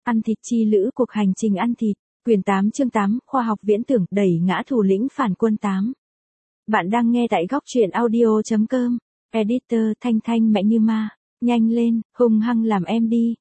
Ăn thịt chi lữ cuộc hành trình ăn thịt, quyển 8 chương 8, khoa học viễn tưởng đẩy ngã thủ lĩnh phản quân 8. Bạn đang nghe tại góc truyện audio.com, editor Thanh Thanh mẹ như ma, nhanh lên, hung hăng làm em đi,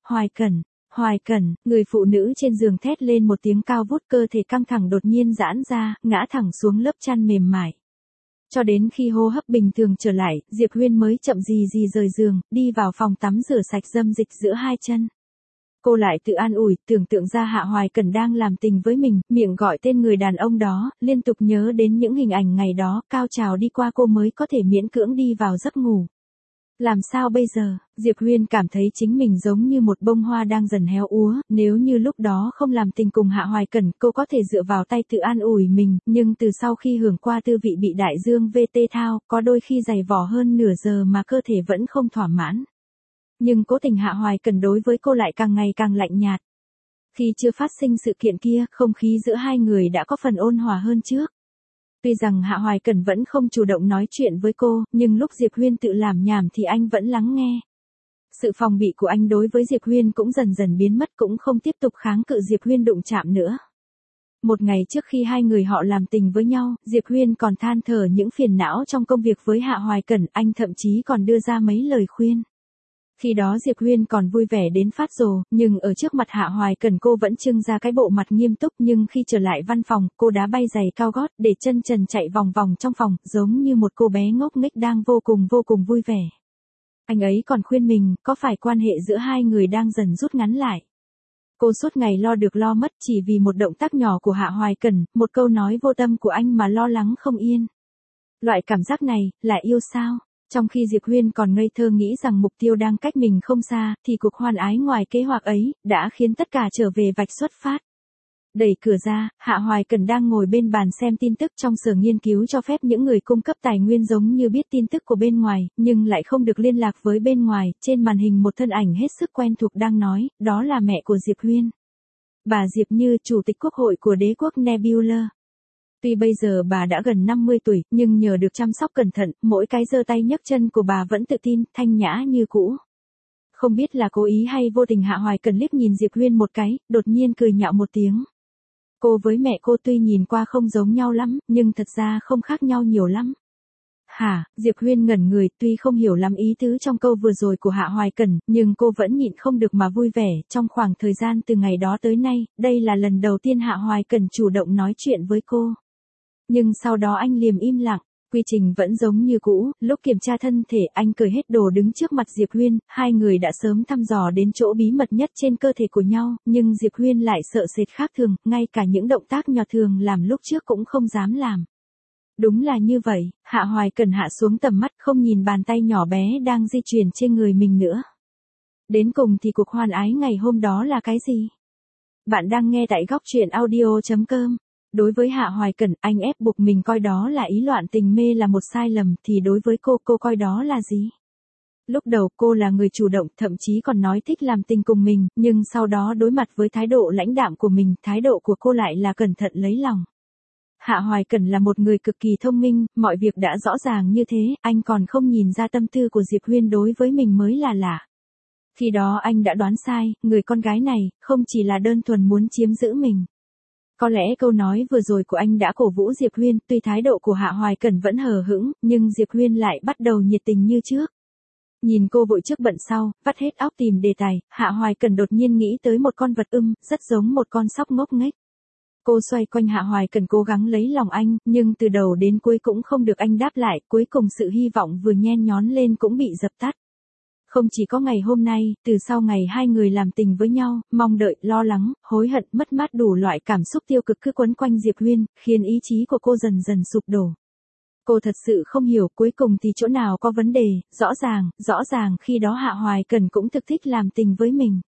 Hoài Cẩn, người phụ nữ trên giường thét lên một tiếng cao vút, cơ thể căng thẳng đột nhiên giãn ra, ngã thẳng xuống lớp chăn mềm mại. Cho đến khi hô hấp bình thường trở lại, Diệp Huyên mới chậm gì rời giường, đi vào phòng tắm rửa sạch dâm dịch giữa hai chân. Cô lại tự an ủi, tưởng tượng ra Hạ Hoài Cẩn đang làm tình với mình, miệng gọi tên người đàn ông đó, liên tục nhớ đến những hình ảnh ngày đó, cao trào đi qua cô mới có thể miễn cưỡng đi vào giấc ngủ. Làm sao bây giờ? Diệp Huyên cảm thấy chính mình giống như một bông hoa đang dần héo úa, nếu như lúc đó không làm tình cùng Hạ Hoài Cẩn, cô có thể dựa vào tay tự an ủi mình, nhưng từ sau khi hưởng qua tư vị bị đại dương VT thao, có đôi khi dày vò hơn nửa giờ mà cơ thể vẫn không thỏa mãn. Nhưng cố tình Hạ Hoài Cẩn đối với cô lại càng ngày càng lạnh nhạt. Khi chưa phát sinh sự kiện kia, không khí giữa hai người đã có phần ôn hòa hơn trước. Tuy rằng Hạ Hoài Cẩn vẫn không chủ động nói chuyện với cô, nhưng lúc Diệp Huyên tự làm nhảm thì anh vẫn lắng nghe. Sự phòng bị của anh đối với Diệp Huyên cũng dần dần biến mất, cũng không tiếp tục kháng cự Diệp Huyên đụng chạm nữa. Một ngày trước khi hai người họ làm tình với nhau, Diệp Huyên còn than thở những phiền não trong công việc với Hạ Hoài Cẩn, anh thậm chí còn đưa ra mấy lời khuyên. Khi đó Diệp Huyên còn vui vẻ đến phát rồ, nhưng ở trước mặt Hạ Hoài Cẩn cô vẫn trưng ra cái bộ mặt nghiêm túc, nhưng khi trở lại văn phòng, cô đá bay giày cao gót, để chân trần chạy vòng vòng trong phòng, giống như một cô bé ngốc nghếch đang vô cùng vui vẻ. Anh ấy còn khuyên mình, có phải quan hệ giữa hai người đang dần rút ngắn lại. Cô suốt ngày lo được lo mất chỉ vì một động tác nhỏ của Hạ Hoài Cẩn, một câu nói vô tâm của anh mà lo lắng không yên. Loại cảm giác này, là yêu sao? Trong khi Diệp Huyên còn ngây thơ nghĩ rằng mục tiêu đang cách mình không xa, thì cuộc hoan ái ngoài kế hoạch ấy, đã khiến tất cả trở về vạch xuất phát. Đẩy cửa ra, Hạ Hoài Cẩn đang ngồi bên bàn xem tin tức trong sở nghiên cứu cho phép những người cung cấp tài nguyên giống như biết tin tức của bên ngoài, nhưng lại không được liên lạc với bên ngoài. Trên màn hình một thân ảnh hết sức quen thuộc đang nói, đó là mẹ của Diệp Huyên. Bà Diệp Như, Chủ tịch Quốc hội của đế quốc Nebula. Tuy bây giờ bà đã gần 50 tuổi, nhưng nhờ được chăm sóc cẩn thận, mỗi cái giơ tay nhấc chân của bà vẫn tự tin, thanh nhã như cũ. Không biết là cố ý hay vô tình Hạ Hoài Cẩn liếc nhìn Diệp Huyên một cái, đột nhiên cười nhạo một tiếng. Cô với mẹ cô tuy nhìn qua không giống nhau lắm, nhưng thật ra không khác nhau nhiều lắm. Hả? Diệp Huyên ngẩn người, tuy không hiểu lắm ý tứ trong câu vừa rồi của Hạ Hoài Cẩn, nhưng cô vẫn nhịn không được mà vui vẻ. Trong khoảng thời gian từ ngày đó tới nay, đây là lần đầu tiên Hạ Hoài Cẩn chủ động nói chuyện với cô. Nhưng sau đó anh liềm im lặng, quy trình vẫn giống như cũ, lúc kiểm tra thân thể anh cởi hết đồ đứng trước mặt Diệp Huyên, hai người đã sớm thăm dò đến chỗ bí mật nhất trên cơ thể của nhau, nhưng Diệp Huyên lại sợ sệt khác thường, ngay cả những động tác nhỏ thường làm lúc trước cũng không dám làm. Đúng là như vậy, Hạ Hoài Cẩn hạ xuống tầm mắt không nhìn bàn tay nhỏ bé đang di chuyển trên người mình nữa. Đến cùng thì cuộc hoan ái ngày hôm đó là cái gì? Bạn đang nghe tại góc truyện audio.com. Đối với Hạ Hoài Cẩn, anh ép buộc mình coi đó là ý loạn tình mê là một sai lầm, thì đối với cô coi đó là gì? Lúc đầu cô là người chủ động, thậm chí còn nói thích làm tình cùng mình, nhưng sau đó đối mặt với thái độ lãnh đạm của mình, thái độ của cô lại là cẩn thận lấy lòng. Hạ Hoài Cẩn là một người cực kỳ thông minh, mọi việc đã rõ ràng như thế, anh còn không nhìn ra tâm tư của Diệp Huyên đối với mình mới là lạ. Khi đó anh đã đoán sai, người con gái này, không chỉ là đơn thuần muốn chiếm giữ mình. Có lẽ câu nói vừa rồi của anh đã cổ vũ Diệp Huyên, tuy thái độ của Hạ Hoài Cẩn vẫn hờ hững, nhưng Diệp Huyên lại bắt đầu nhiệt tình như trước. Nhìn cô vội trước bận sau, vắt hết óc tìm đề tài, Hạ Hoài Cẩn đột nhiên nghĩ tới một con vật rất giống một con sóc ngốc nghếch. Cô xoay quanh Hạ Hoài Cẩn cố gắng lấy lòng anh, nhưng từ đầu đến cuối cũng không được anh đáp lại, cuối cùng sự hy vọng vừa nhen nhón lên cũng bị dập tắt. Không chỉ có ngày hôm nay, từ sau ngày hai người làm tình với nhau, mong đợi, lo lắng, hối hận, mất mát đủ loại cảm xúc tiêu cực cứ quấn quanh Diệp Huyên, khiến ý chí của cô dần dần sụp đổ. Cô thật sự không hiểu cuối cùng thì chỗ nào có vấn đề, rõ ràng khi đó Hạ Hoài Cẩn cũng thực thích làm tình với mình.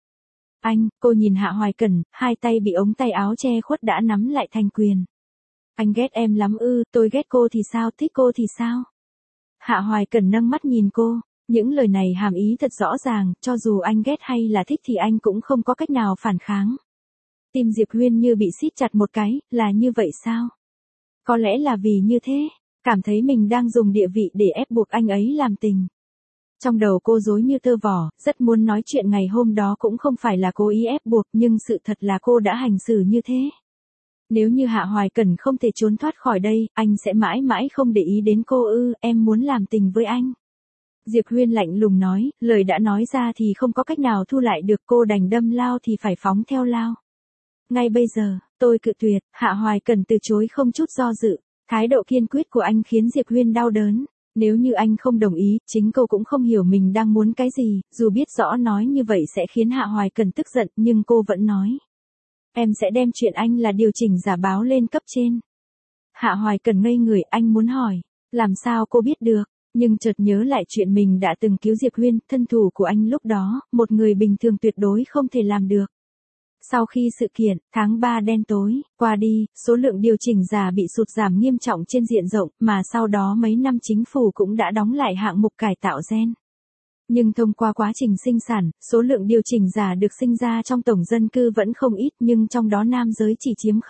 Cô nhìn Hạ Hoài Cẩn, hai tay bị ống tay áo che khuất đã nắm lại thành quyền. Anh ghét em lắm tôi ghét cô thì sao, thích cô thì sao? Hạ Hoài Cẩn nâng mắt nhìn cô. Những lời này hàm ý thật rõ ràng, cho dù anh ghét hay là thích thì anh cũng không có cách nào phản kháng. Tim Diệp Huyên như bị siết chặt một cái, là như vậy sao? Có lẽ là vì như thế, cảm thấy mình đang dùng địa vị để ép buộc anh ấy làm tình. Trong đầu cô rối như tơ vò, rất muốn nói chuyện ngày hôm đó cũng không phải là cố ý ép buộc, nhưng sự thật là cô đã hành xử như thế. Nếu như Hạ Hoài Cẩn không thể trốn thoát khỏi đây, anh sẽ mãi mãi không để ý đến cô ư, em muốn làm tình với anh. Diệp Huyên lạnh lùng nói, lời đã nói ra thì không có cách nào thu lại được, cô đành đâm lao thì phải phóng theo lao. Ngay bây giờ, tôi cự tuyệt, Hạ Hoài Cẩn từ chối không chút do dự. Thái độ kiên quyết của anh khiến Diệp Huyên đau đớn. Nếu như anh không đồng ý, chính cô cũng không hiểu mình đang muốn cái gì, dù biết rõ nói như vậy sẽ khiến Hạ Hoài Cẩn tức giận, nhưng cô vẫn nói. Em sẽ đem chuyện anh là điều chỉnh giả báo lên cấp trên. Hạ Hoài Cẩn ngây người, anh muốn hỏi, làm sao cô biết được, nhưng chợt nhớ lại chuyện mình đã từng cứu Diệp Huyên, thân thủ của anh lúc đó, một người bình thường tuyệt đối không thể làm được. Sau khi sự kiện, tháng 3 đen tối, qua đi, số lượng điều chỉnh giả bị sụt giảm nghiêm trọng trên diện rộng, mà sau đó mấy năm chính phủ cũng đã đóng lại hạng mục cải tạo gen. Nhưng thông qua quá trình sinh sản, số lượng điều chỉnh giả được sinh ra trong tổng dân cư vẫn không ít, nhưng trong đó nam giới chỉ chiếm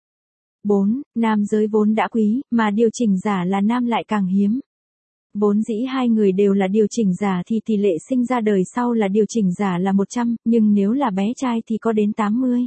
4. Nam giới vốn đã quý, mà điều chỉnh giả là nam lại càng hiếm. Vốn dĩ hai người đều là điều chỉnh giả thì tỷ lệ sinh ra đời sau là điều chỉnh giả là 100, nhưng nếu là bé trai thì có đến 80.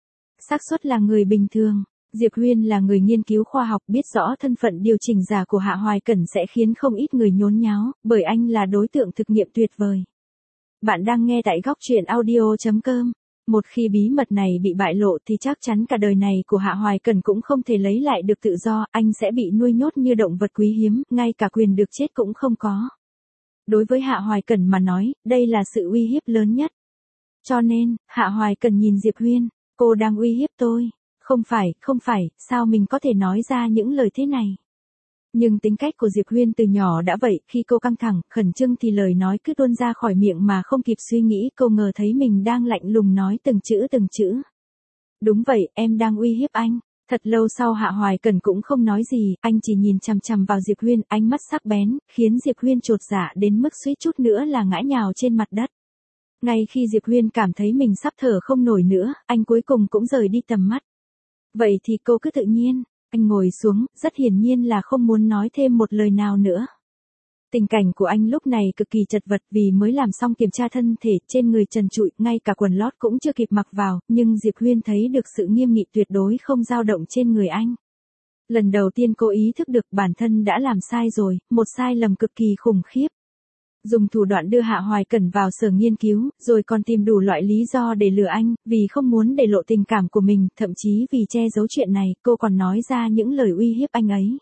Xác suất là người bình thường. Diệp Huyên là người nghiên cứu khoa học, biết rõ thân phận điều chỉnh giả của Hạ Hoài Cẩn sẽ khiến không ít người nhốn nháo, bởi anh là đối tượng thực nghiệm tuyệt vời. Bạn đang nghe tại góc truyện audio.com. Một khi bí mật này bị bại lộ thì chắc chắn cả đời này của Hạ Hoài Cẩn cũng không thể lấy lại được tự do, anh sẽ bị nuôi nhốt như động vật quý hiếm, ngay cả quyền được chết cũng không có. Đối với Hạ Hoài Cẩn mà nói, đây là sự uy hiếp lớn nhất. Cho nên, Hạ Hoài Cẩn nhìn Diệp Huyên, cô đang uy hiếp tôi. Không phải, sao mình có thể nói ra những lời thế này? Nhưng tính cách của Diệp Huyên từ nhỏ đã vậy, khi cô căng thẳng, khẩn trương thì lời nói cứ tuôn ra khỏi miệng mà không kịp suy nghĩ, cô ngờ thấy mình đang lạnh lùng nói từng chữ. Đúng vậy, em đang uy hiếp anh. Thật lâu sau Hạ Hoài Cẩn cũng không nói gì, anh chỉ nhìn chằm chằm vào Diệp Huyên, ánh mắt sắc bén, khiến Diệp Huyên chột dạ đến mức suýt chút nữa là ngã nhào trên mặt đất. Ngay khi Diệp Huyên cảm thấy mình sắp thở không nổi nữa, anh cuối cùng cũng rời đi tầm mắt. Vậy thì cô cứ tự nhiên. Anh ngồi xuống, rất hiển nhiên là không muốn nói thêm một lời nào nữa. Tình cảnh của anh lúc này cực kỳ chật vật vì mới làm xong kiểm tra thân thể, trên người trần trụi, ngay cả quần lót cũng chưa kịp mặc vào, nhưng Diệp Huyên thấy được sự nghiêm nghị tuyệt đối không dao động trên người anh. Lần đầu tiên cô ý thức được bản thân đã làm sai rồi, một sai lầm cực kỳ khủng khiếp. Dùng thủ đoạn đưa Hạ Hoài Cẩn vào sở nghiên cứu, rồi còn tìm đủ loại lý do để lừa anh, vì không muốn để lộ tình cảm của mình, thậm chí vì che giấu chuyện này, cô còn nói ra những lời uy hiếp anh ấy.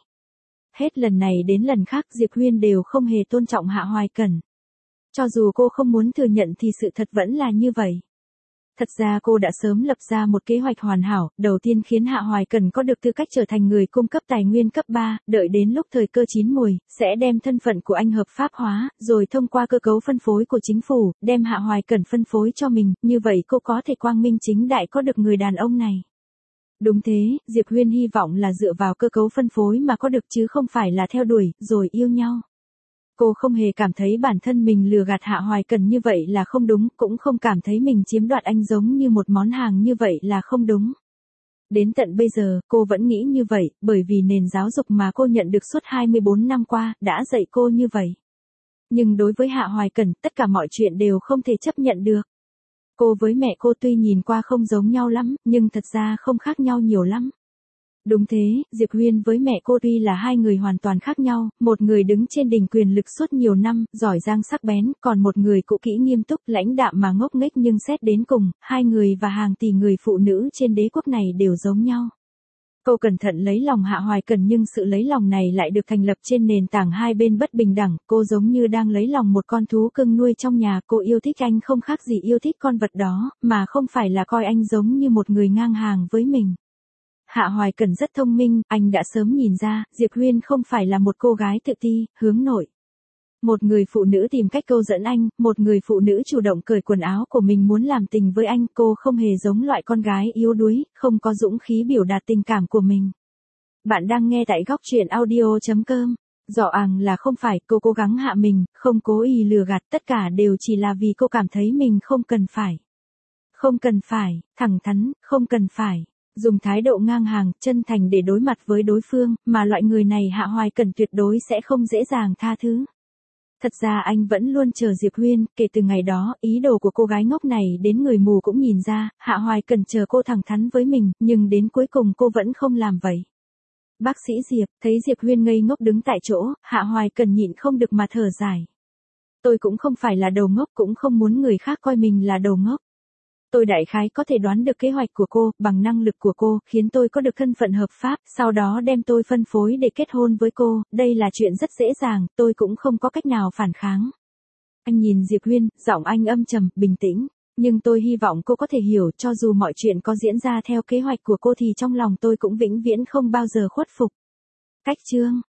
Hết lần này đến lần khác Diệp Huyên đều không hề tôn trọng Hạ Hoài Cẩn. Cho dù cô không muốn thừa nhận thì sự thật vẫn là như vậy. Thật ra cô đã sớm lập ra một kế hoạch hoàn hảo, đầu tiên khiến Hạ Hoài Cẩn có được tư cách trở thành người cung cấp tài nguyên cấp 3, đợi đến lúc thời cơ chín muồi, sẽ đem thân phận của anh hợp pháp hóa, rồi thông qua cơ cấu phân phối của chính phủ, đem Hạ Hoài Cẩn phân phối cho mình, như vậy cô có thể quang minh chính đại có được người đàn ông này. Đúng thế, Diệp Huyên hy vọng là dựa vào cơ cấu phân phối mà có được chứ không phải là theo đuổi, rồi yêu nhau. Cô không hề cảm thấy bản thân mình lừa gạt Hạ Hoài Cẩn như vậy là không đúng, cũng không cảm thấy mình chiếm đoạt anh giống như một món hàng như vậy là không đúng. Đến tận bây giờ, cô vẫn nghĩ như vậy, bởi vì nền giáo dục mà cô nhận được suốt 24 năm qua, đã dạy cô như vậy. Nhưng đối với Hạ Hoài Cẩn, tất cả mọi chuyện đều không thể chấp nhận được. Cô với mẹ cô tuy nhìn qua không giống nhau lắm, nhưng thật ra không khác nhau nhiều lắm. Đúng thế, Diệp Huyên với mẹ cô tuy là hai người hoàn toàn khác nhau, một người đứng trên đỉnh quyền lực suốt nhiều năm, giỏi giang sắc bén, còn một người cũ kỹ nghiêm túc, lãnh đạm mà ngốc nghếch, nhưng xét đến cùng, hai người và hàng tỷ người phụ nữ trên đế quốc này đều giống nhau. Cô cẩn thận lấy lòng Hạ Hoài Cẩn nhưng sự lấy lòng này lại được thành lập trên nền tảng hai bên bất bình đẳng, cô giống như đang lấy lòng một con thú cưng nuôi trong nhà, cô yêu thích anh không khác gì yêu thích con vật đó, mà không phải là coi anh giống như một người ngang hàng với mình. Hạ Hoài Cẩn rất thông minh, anh đã sớm nhìn ra, Diệp Huyên không phải là một cô gái tự ti, hướng nội. Một người phụ nữ tìm cách câu dẫn anh, một người phụ nữ chủ động cởi quần áo của mình muốn làm tình với anh, cô không hề giống loại con gái yếu đuối, không có dũng khí biểu đạt tình cảm của mình. Bạn đang nghe tại góc truyện audio.com. Rõ ràng là không phải, cô cố gắng hạ mình, không cố ý lừa gạt, tất cả đều chỉ là vì cô cảm thấy mình không cần phải. Không cần phải, thẳng thắn, không cần phải. Dùng thái độ ngang hàng, chân thành để đối mặt với đối phương, mà loại người này Hạ Hoài Cẩn tuyệt đối sẽ không dễ dàng tha thứ. Thật ra anh vẫn luôn chờ Diệp Huyên, kể từ ngày đó, ý đồ của cô gái ngốc này đến người mù cũng nhìn ra, Hạ Hoài Cần chờ cô thẳng thắn với mình, nhưng đến cuối cùng cô vẫn không làm vậy. Bác sĩ Diệp, thấy Diệp Huyên ngây ngốc đứng tại chỗ, Hạ Hoài Cần nhịn không được mà thở dài. Tôi cũng không phải là đầu ngốc, cũng không muốn người khác coi mình là đầu ngốc. Tôi đại khái có thể đoán được kế hoạch của cô, bằng năng lực của cô, khiến tôi có được thân phận hợp pháp, sau đó đem tôi phân phối để kết hôn với cô, đây là chuyện rất dễ dàng, tôi cũng không có cách nào phản kháng. Anh nhìn Diệp Huyên, giọng anh âm trầm, bình tĩnh, nhưng tôi hy vọng cô có thể hiểu, cho dù mọi chuyện có diễn ra theo kế hoạch của cô thì trong lòng tôi cũng vĩnh viễn không bao giờ khuất phục. Cách chương